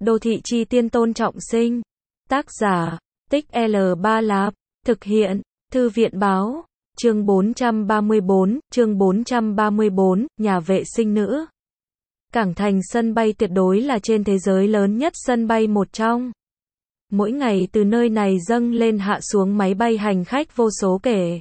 Đô thị chi tiên Tôn Trọng Sinh. Tác giả, Tích L3 Lạp. Thực hiện, Thư viện báo. Chương 434, nhà vệ sinh nữ. Cảng Thành sân bay tuyệt đối là trên thế giới lớn nhất sân bay một trong. Mỗi ngày từ nơi này dâng lên hạ xuống máy bay hành khách vô số kể.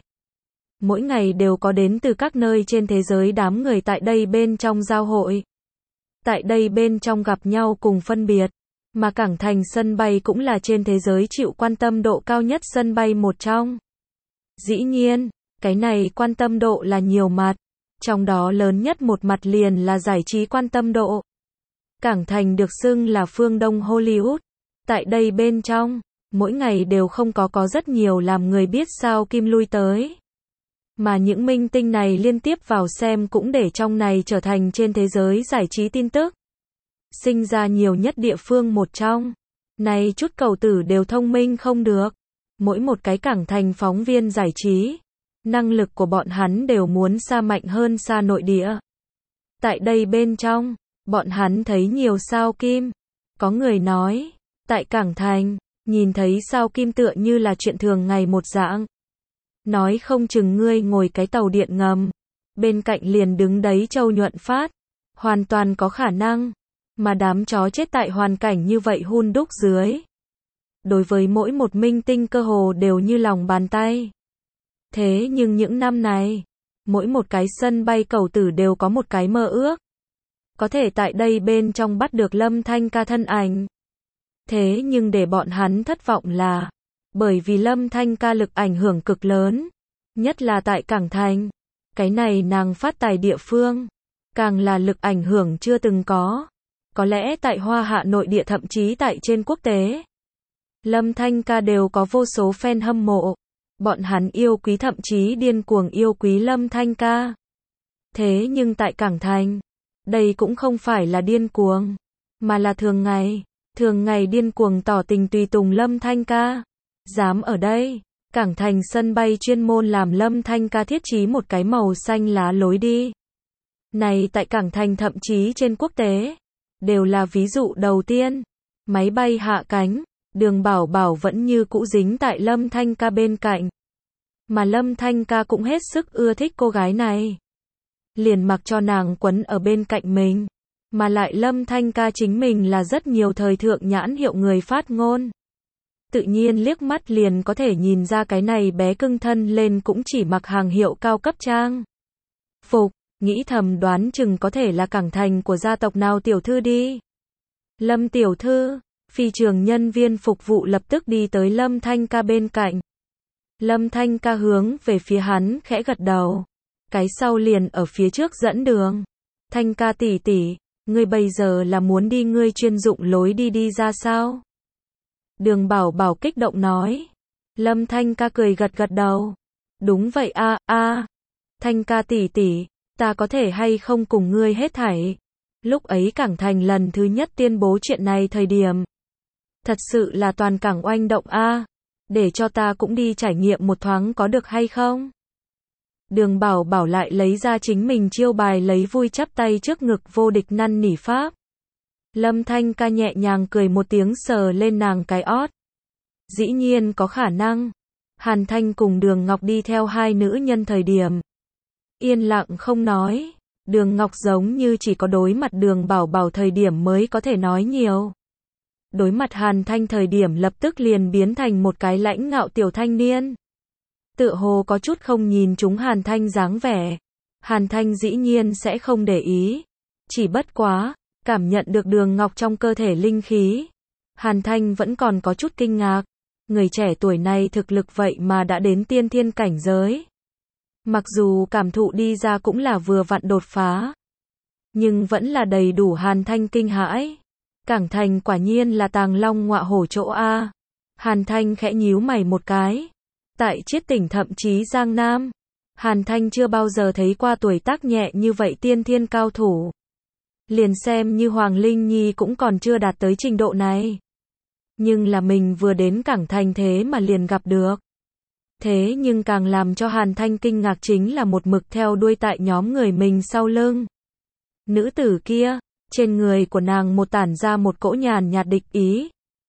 Mỗi ngày đều có đến từ các nơi trên thế giới đám người tại đây bên trong giao hội. Tại đây bên trong gặp nhau cùng phân biệt. Mà Cảng Thành sân bay cũng là trên thế giới chịu quan tâm độ cao nhất sân bay một trong. Dĩ nhiên, cái này quan tâm độ là nhiều mặt. Trong đó lớn nhất một mặt liền là giải trí quan tâm độ. Cảng Thành được xưng là phương Đông Hollywood. Tại đây bên trong, mỗi ngày đều không có rất nhiều làm người biết sao kim lui tới. Mà những minh tinh này liên tiếp vào xem cũng để trong này trở thành trên thế giới giải trí tin tức. Sinh ra nhiều nhất địa phương một trong. Này chút cầu tử đều thông minh không được. Mỗi một cái Cảng Thành phóng viên giải trí. Năng lực của bọn hắn đều muốn xa mạnh hơn xa nội địa. Tại đây bên trong, bọn hắn thấy nhiều sao kim. Có người nói, tại Cảng Thành, nhìn thấy sao kim tựa như là chuyện thường ngày một dạng. Nói không chừng ngươi ngồi cái tàu điện ngầm, bên cạnh liền đứng đấy Châu Nhuận Phát. Hoàn toàn có khả năng. Mà đám chó chết tại hoàn cảnh như vậy hun đúc dưới. Đối với mỗi một minh tinh cơ hồ đều như lòng bàn tay. Thế nhưng những năm này, mỗi một cái sân bay cầu tử đều có một cái mơ ước. Có thể tại đây bên trong bắt được Lâm Thanh Ca thân ảnh. Thế nhưng để bọn hắn thất vọng là, bởi vì Lâm Thanh Ca lực ảnh hưởng cực lớn, nhất là tại Cảng Thành. Cái này nàng phát tài địa phương, càng là lực ảnh hưởng chưa từng có. Có lẽ tại Hoa Hạ nội địa thậm chí tại trên quốc tế. Lâm Thanh Ca đều có vô số fan hâm mộ. Bọn hắn yêu quý thậm chí điên cuồng yêu quý Lâm Thanh Ca. Thế nhưng tại Cảng Thành, đây cũng không phải là điên cuồng, mà là thường ngày điên cuồng tỏ tình tùy tùng Lâm Thanh Ca. Dám ở đây, Cảng Thành sân bay chuyên môn làm Lâm Thanh Ca thiết trí một cái màu xanh lá lối đi. Này tại Cảng Thành thậm chí trên quốc tế, đều là ví dụ đầu tiên. Máy bay hạ cánh, Đường Bảo Bảo vẫn như cũ dính tại Lâm Thanh Ca bên cạnh. Mà Lâm Thanh Ca cũng hết sức ưa thích cô gái này. Liền mặc cho nàng quấn ở bên cạnh mình. Mà lại Lâm Thanh Ca chính mình là rất nhiều thời thượng nhãn hiệu người phát ngôn. Tự nhiên liếc mắt liền có thể nhìn ra cái này bé cưng thân lên cũng chỉ mặc hàng hiệu cao cấp trang phục. Nghĩ thầm đoán chừng có thể là Cảng Thành của gia tộc nào tiểu thư đi. Lâm tiểu thư, phi trường nhân viên phục vụ lập tức đi tới Lâm Thanh Ca bên cạnh. Lâm Thanh Ca hướng về phía hắn khẽ gật đầu. Cái sau liền ở phía trước dẫn đường. Thanh Ca tỷ tỷ, ngươi bây giờ là muốn đi ngươi chuyên dụng lối đi ra sao? Đường Bảo Bảo kích động nói. Lâm Thanh Ca cười gật đầu. Đúng vậy a. Thanh Ca tỷ tỷ, ta có thể hay không cùng ngươi hết thảy. Lúc ấy Cảng Thành lần thứ nhất tuyên bố chuyện này thời điểm. Thật sự là toàn cảng oanh động a. Để cho ta cũng đi trải nghiệm một thoáng có được hay không? Đường Bảo Bảo lại lấy ra chính mình chiêu bài lấy vui chắp tay trước ngực vô địch năn nỉ pháp. Lâm Thanh Ca nhẹ nhàng cười một tiếng sờ lên nàng cái ót. Dĩ nhiên có khả năng. Hàn Thanh cùng Đường Ngọc đi theo hai nữ nhân thời điểm. Yên lặng không nói. Đường Ngọc giống như chỉ có đối mặt Đường Bảo Bảo thời điểm mới có thể nói nhiều. Đối mặt Hàn Thanh thời điểm lập tức liền biến thành một cái lãnh ngạo tiểu thanh niên. Tựa hồ có chút không nhìn chúng Hàn Thanh dáng vẻ. Hàn Thanh dĩ nhiên sẽ không để ý. Chỉ bất quá, cảm nhận được Đường Ngọc trong cơ thể linh khí. Hàn Thanh vẫn còn có chút kinh ngạc. Người trẻ tuổi này thực lực vậy mà đã đến tiên thiên cảnh giới. Mặc dù cảm thụ đi ra cũng là vừa vặn đột phá. Nhưng vẫn là đầy đủ Hàn Thanh kinh hãi. Cảng Thành quả nhiên là tàng long ngọa hổ chỗ a. Hàn Thanh khẽ nhíu mày một cái. Tại Chiết Tỉnh thậm chí Giang Nam, Hàn Thanh chưa bao giờ thấy qua tuổi tác nhẹ như vậy tiên thiên cao thủ. Liền xem như Hoàng Linh Nhi cũng còn chưa đạt tới trình độ này. Nhưng là mình vừa đến Cảng Thành thế mà liền gặp được. Thế nhưng càng làm cho Hàn Thanh kinh ngạc chính là một mực theo đuôi tại nhóm người mình sau lưng. Nữ tử kia, Trên người của nàng tản ra một cỗ nhàn nhạt địch ý.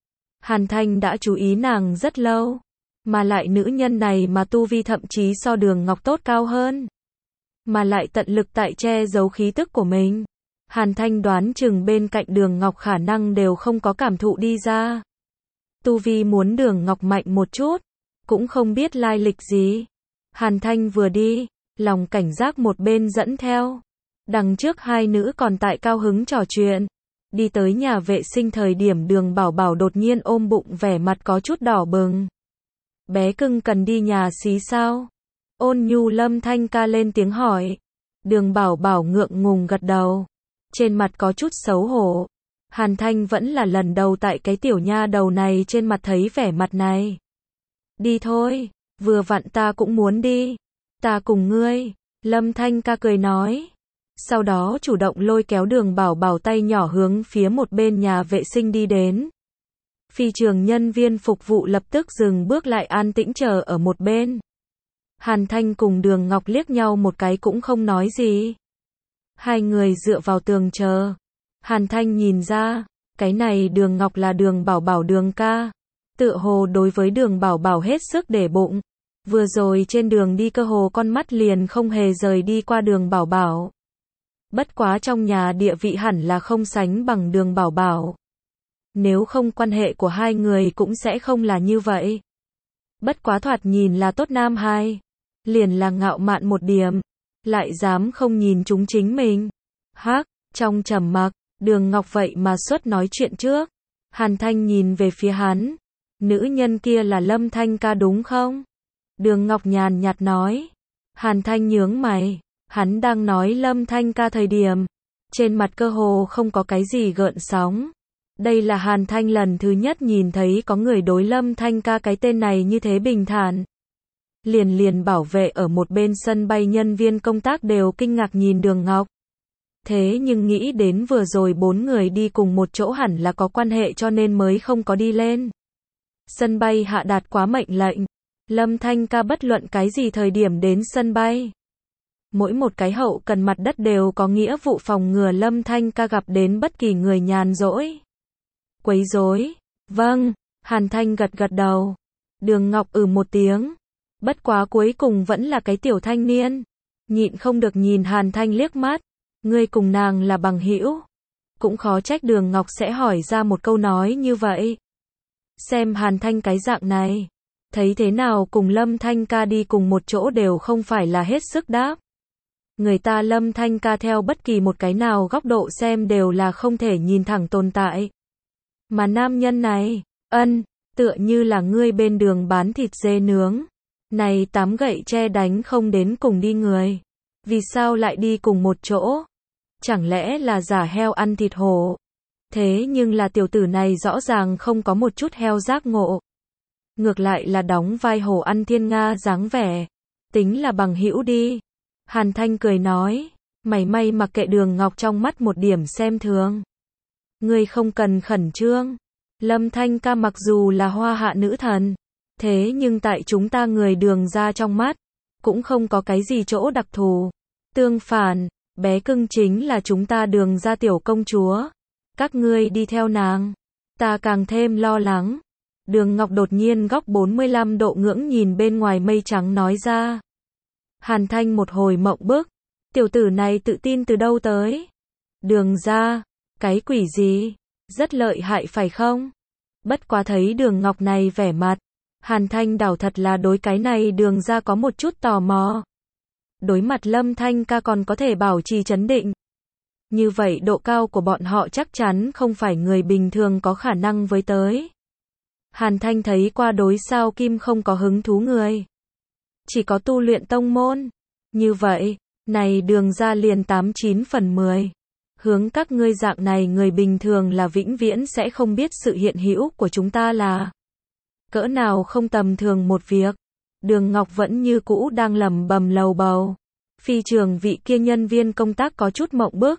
Hàn Thanh đã chú ý nàng rất lâu, mà lại nữ nhân này mà tu vi thậm chí so Đường Ngọc tốt cao hơn, mà lại tận lực tại che giấu khí tức của mình. Hàn Thanh đoán chừng bên cạnh Đường Ngọc khả năng đều không có cảm thụ đi ra. Tu vi muốn Đường Ngọc mạnh một chút, cũng không biết lai lịch gì. Hàn Thanh vừa đi, lòng cảnh giác một bên dẫn theo. Đằng trước hai nữ còn tại cao hứng trò chuyện. Đi tới nhà vệ sinh thời điểm Đường Bảo Bảo đột nhiên ôm bụng vẻ mặt có chút đỏ bừng. Bé cưng cần đi nhà xí sao? Ôn nhu Lâm Thanh ca lên tiếng hỏi. Đường Bảo Bảo ngượng ngùng gật đầu. Trên mặt có chút xấu hổ. Hàn Thanh vẫn là lần đầu tại cái tiểu nha đầu này trên mặt thấy vẻ mặt này. Đi thôi, vừa vặn ta cũng muốn đi. Ta cùng ngươi. Lâm Thanh ca cười nói. Sau đó chủ động lôi kéo Đường Bảo Bảo tay nhỏ hướng phía một bên nhà vệ sinh đi đến. Phi trường nhân viên phục vụ lập tức dừng bước lại an tĩnh chờ ở một bên. Hàn Thanh cùng Đường Ngọc liếc nhau một cái cũng không nói gì. Hai người dựa vào tường chờ. Hàn Thanh nhìn ra, cái này Đường Ngọc là Đường Bảo Bảo Đường ca. Tựa hồ đối với Đường Bảo Bảo hết sức để bụng. Vừa rồi trên đường đi cơ hồ con mắt liền không hề rời đi qua Đường Bảo Bảo. Bất quá trong nhà địa vị hẳn là không sánh bằng Đường Bảo Bảo. Nếu không quan hệ của hai người cũng sẽ không là như vậy. Bất quá thoạt nhìn là tốt nam hai. Liền là ngạo mạn một điểm. Lại dám không nhìn chúng chính mình. Hắc, trong trầm mặc, Đường Ngọc vậy mà xuất nói chuyện trước. Hàn Thanh nhìn về phía hắn. Nữ nhân kia là Lâm Thanh ca đúng không? Đường Ngọc nhàn nhạt nói. Hàn Thanh nhướng mày. Hắn đang nói Lâm Thanh ca thời điểm. Trên mặt cơ hồ không có cái gì gợn sóng. Đây là Hàn Thanh lần thứ nhất nhìn thấy có người đối Lâm Thanh ca cái tên này như thế bình thản. Liền bảo vệ ở một bên sân bay nhân viên công tác đều kinh ngạc nhìn Đường Ngọc. Thế nhưng nghĩ đến vừa rồi bốn người đi cùng một chỗ hẳn là có quan hệ cho nên mới không có đi lên. Sân bay hạ đạt quá mệnh lệnh. Lâm Thanh ca bất luận cái gì thời điểm đến sân bay. Mỗi một cái hậu cần mặt đất đều có nghĩa vụ phòng ngừa Lâm Thanh ca gặp đến bất kỳ người nhàn rỗi. Quấy rối. Vâng, Hàn Thanh gật gật đầu. Đường Ngọc một tiếng. Bất quá cuối cùng vẫn là cái tiểu thanh niên. Nhịn không được nhìn Hàn Thanh liếc mắt. Ngươi cùng nàng là bằng hữu. Cũng khó trách Đường Ngọc sẽ hỏi ra một câu nói như vậy. Xem Hàn Thanh cái dạng này. Thấy thế nào cùng Lâm Thanh ca đi cùng một chỗ đều không phải là hết sức đáp. Người ta Lâm Thanh ca theo bất kỳ một cái nào góc độ xem đều là không thể nhìn thẳng tồn tại. Mà nam nhân này, tựa như là ngươi bên đường bán thịt dê nướng. Này tám gậy tre đánh không đến cùng đi người. Vì sao lại đi cùng một chỗ? Chẳng lẽ là giả heo ăn thịt hổ? Thế nhưng là tiểu tử này rõ ràng không có một chút heo giác ngộ. Ngược lại là đóng vai hổ ăn thiên nga dáng vẻ. Tính là bằng hữu đi. Hàn Thanh cười nói. Mày may mặc kệ Đường Ngọc trong mắt một điểm xem thường. Ngươi không cần khẩn trương. Lâm Thanh ca mặc dù là hoa hạ nữ thần. Thế nhưng tại chúng ta người Đường ra trong mắt. Cũng không có cái gì chỗ đặc thù. Tương phản, bé cưng chính là chúng ta Đường ra tiểu công chúa. Các ngươi đi theo nàng. Ta càng thêm lo lắng. Đường Ngọc đột nhiên góc 45 độ ngưỡng nhìn bên ngoài mây trắng nói ra. Hàn Thanh một hồi mộng bức. Tiểu tử này tự tin từ đâu tới? Đường ra, cái quỷ gì? Rất lợi hại phải không? Bất quá thấy Đường Ngọc này vẻ mặt. Hàn Thanh đảo thật là đối cái này Đường ra có một chút tò mò. Đối mặt Lâm Thanh ca còn có thể bảo trì trấn định. Như vậy độ cao của bọn họ chắc chắn không phải người bình thường có khả năng với tới. Hàn Thanh thấy qua đối sao kim không có hứng thú người. Chỉ có tu luyện tông môn. Như vậy, này Đường ra liền 89 phần 10. Hướng các ngươi dạng này người bình thường là vĩnh viễn sẽ không biết sự hiện hữu của chúng ta là cỡ nào không tầm thường một việc. Đường Ngọc vẫn như cũ đang lẩm bẩm lầu bầu. Phi trường vị kia nhân viên công tác có chút mộng bức.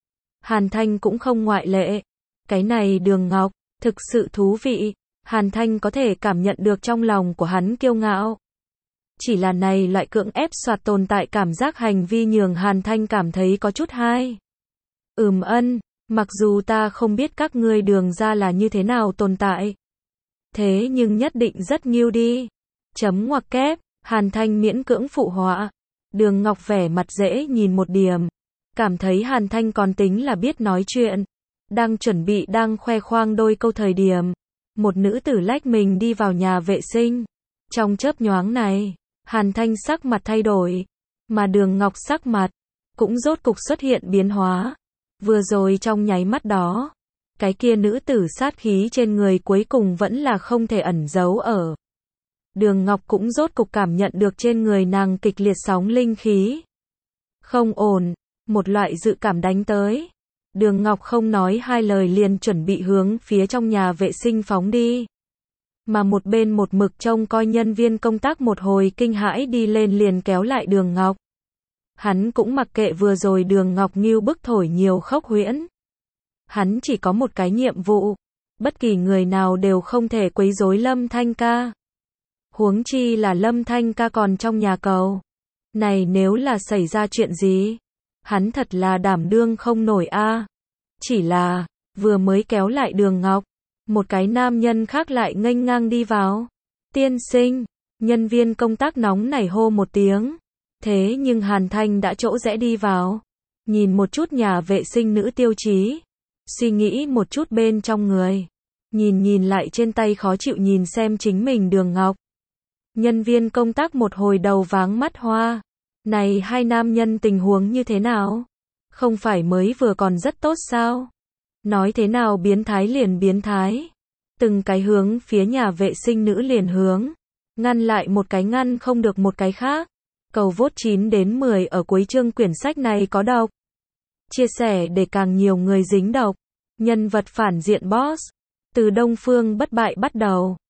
Hàn Thanh cũng không ngoại lệ. Cái này Đường Ngọc, thực sự thú vị. Hàn Thanh có thể cảm nhận được trong lòng của hắn kiêu ngạo. Chỉ là này loại cưỡng ép soạt tồn tại cảm giác hành vi nhường Hàn Thanh cảm thấy có chút hay. Mặc dù ta không biết các ngươi Đường gia là như thế nào tồn tại. Thế nhưng nhất định rất nghiêu đi. Chấm ngoặc kép, Hàn Thanh miễn cưỡng phụ họa. Đường Ngọc vẻ mặt dễ nhìn một điểm. Cảm thấy Hàn Thanh còn tính là biết nói chuyện. Đang chuẩn bị đang khoe khoang đôi câu thời điểm. Một nữ tử lách mình đi vào nhà vệ sinh. Trong chớp nhoáng này, Hàn Thanh sắc mặt thay đổi. Mà Đường Ngọc sắc mặt cũng rốt cục xuất hiện biến hóa. Vừa rồi trong nháy mắt đó, cái kia nữ tử sát khí trên người cuối cùng vẫn là không thể ẩn giấu ở. Đường Ngọc cũng rốt cục cảm nhận được trên người nàng kịch liệt sóng linh khí. Không ổn, một loại dự cảm đánh tới. Đường Ngọc không nói hai lời liền chuẩn bị hướng phía trong nhà vệ sinh phóng đi. Mà một bên một mực trông coi nhân viên công tác một hồi kinh hãi đi lên liền kéo lại Đường Ngọc. Hắn cũng mặc kệ vừa rồi Đường Ngọc nghiêu bức thổi nhiều khốc huyễn. Hắn chỉ có một cái nhiệm vụ. Bất kỳ người nào đều không thể quấy rối Lâm Thanh ca. Huống chi là Lâm Thanh ca còn trong nhà cầu. Này nếu là xảy ra chuyện gì? Hắn thật là đảm đương không nổi a. Chỉ là, vừa mới kéo lại Đường Ngọc. Một cái nam nhân khác lại nghênh ngang đi vào. Tiên sinh, nhân viên công tác nóng nảy hô một tiếng. Thế nhưng Hàn Thanh đã chỗ rẽ đi vào. Nhìn một chút nhà vệ sinh nữ tiêu chí. Suy nghĩ một chút bên trong người. Nhìn lại trên tay khó chịu nhìn xem chính mình Đường Ngọc. Nhân viên công tác một hồi đầu váng mắt hoa. Này hai nam nhân tình huống như thế nào? Không phải mới vừa còn rất tốt sao? Nói thế nào biến thái liền biến thái. Từng cái hướng phía nhà vệ sinh nữ liền hướng. Ngăn lại một cái ngăn không được một cái khác. Cầu vote 9 đến 10 ở cuối chương quyển sách này có độc. Chia sẻ để càng nhiều người dính độc. Nhân vật phản diện boss. Từ Đông Phương bất bại bắt đầu.